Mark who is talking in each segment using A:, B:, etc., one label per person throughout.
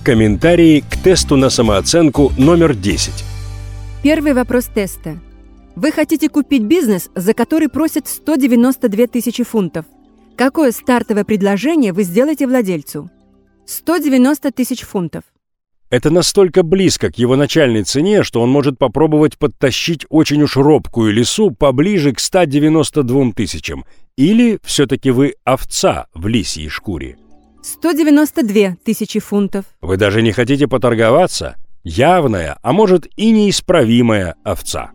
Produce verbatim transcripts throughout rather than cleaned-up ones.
A: Комментарии к тесту на самооценку номер десять.
B: Первый вопрос теста. Вы хотите купить бизнес, за который просят сто девяносто две тысячи фунтов. Какое стартовое предложение вы сделаете владельцу? сто девяносто тысяч фунтов.
A: Это настолько близко к его начальной цене, что он может попробовать подтащить очень уж робкую лису поближе к ста девяноста двум тысячам. Или все-таки вы овца в лисьей шкуре?
B: сто девяносто две тысячи фунтов.
A: Вы даже не хотите поторговаться? Явная, а может и неисправимая овца.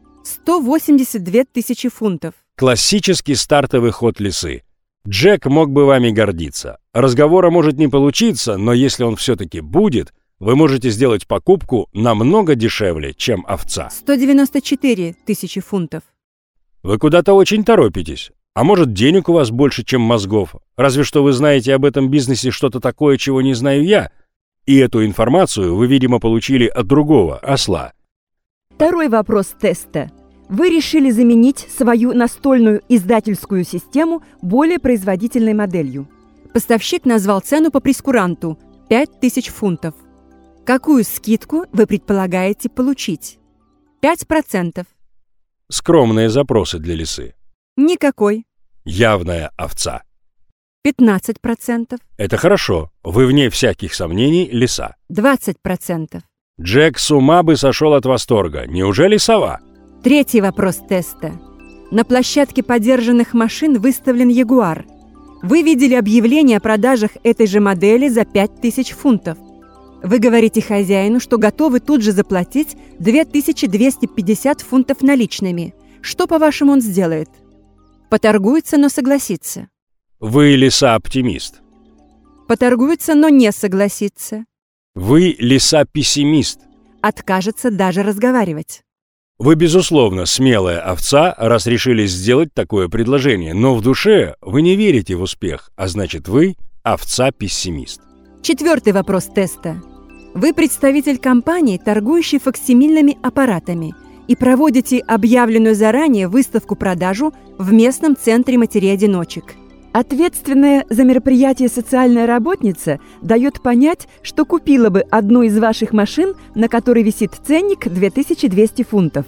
B: сто восемьдесят две тысячи фунтов.
A: Классический стартовый ход лисы. Джек мог бы вами гордиться. Разговора может не получиться, но если он все-таки будет, вы можете сделать покупку намного дешевле, чем овца.
B: сто девяносто четыре тысячи фунтов.
A: Вы куда-то очень торопитесь. А может, денег у вас больше, чем мозгов? Разве что вы знаете об этом бизнесе что-то такое, чего не знаю я. И эту информацию вы, видимо, получили от другого осла.
C: Второй вопрос теста. Вы решили заменить свою настольную издательскую систему более производительной моделью.
B: Поставщик назвал цену по прейскуранту – пять тысяч фунтов. Какую скидку вы предполагаете получить? пять процентов.
A: Скромные запросы для лисы.
B: Никакой.
A: Явная овца.
B: пятнадцать процентов.
A: Это хорошо. Вы вне всяких сомнений лиса.
B: двадцать процентов.
A: Джек с ума бы сошел от восторга. Неужели сова?
B: Третий вопрос теста. На площадке подержанных машин выставлен Ягуар. Вы видели объявление о продажах этой же модели за пять тысяч фунтов. Вы говорите хозяину, что готовы тут же заплатить две тысячи двести пятьдесят фунтов наличными. Что, по-вашему, он сделает? Поторгуется, но согласится.
A: Вы лиса-оптимист.
B: Поторгуется, но не согласится.
A: Вы лиса-пессимист.
B: Откажется даже разговаривать.
A: Вы, безусловно, смелая овца, раз решились сделать такое предложение, но в душе вы не верите в успех, а значит, вы овца-пессимист.
B: Четвертый вопрос теста. Вы представитель компании, торгующей факсимильными аппаратами, и проводите объявленную заранее выставку-продажу в местном центре матерей-одиночек.
C: Ответственная за мероприятие социальная работница дает понять, что купила бы одну из ваших машин, на которой висит ценник две тысячи двести фунтов.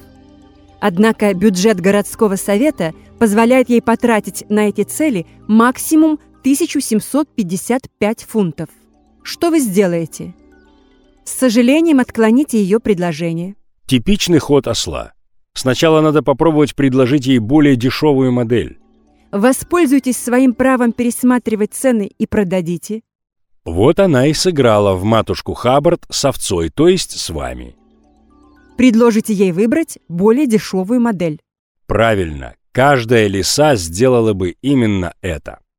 B: Однако бюджет городского совета позволяет ей потратить на эти цели максимум тысячу семьсот пятьдесят пять фунтов. Что вы сделаете? С сожалением отклоните ее предложение.
A: Типичный ход осла. Сначала надо попробовать предложить ей более дешевую модель.
B: Воспользуйтесь своим правом пересматривать цены и продадите.
A: Вот она и сыграла в матушку Хаббард с овцой, то есть с вами.
B: Предложите ей выбрать более дешевую модель.
A: Правильно, каждая лиса сделала бы именно это.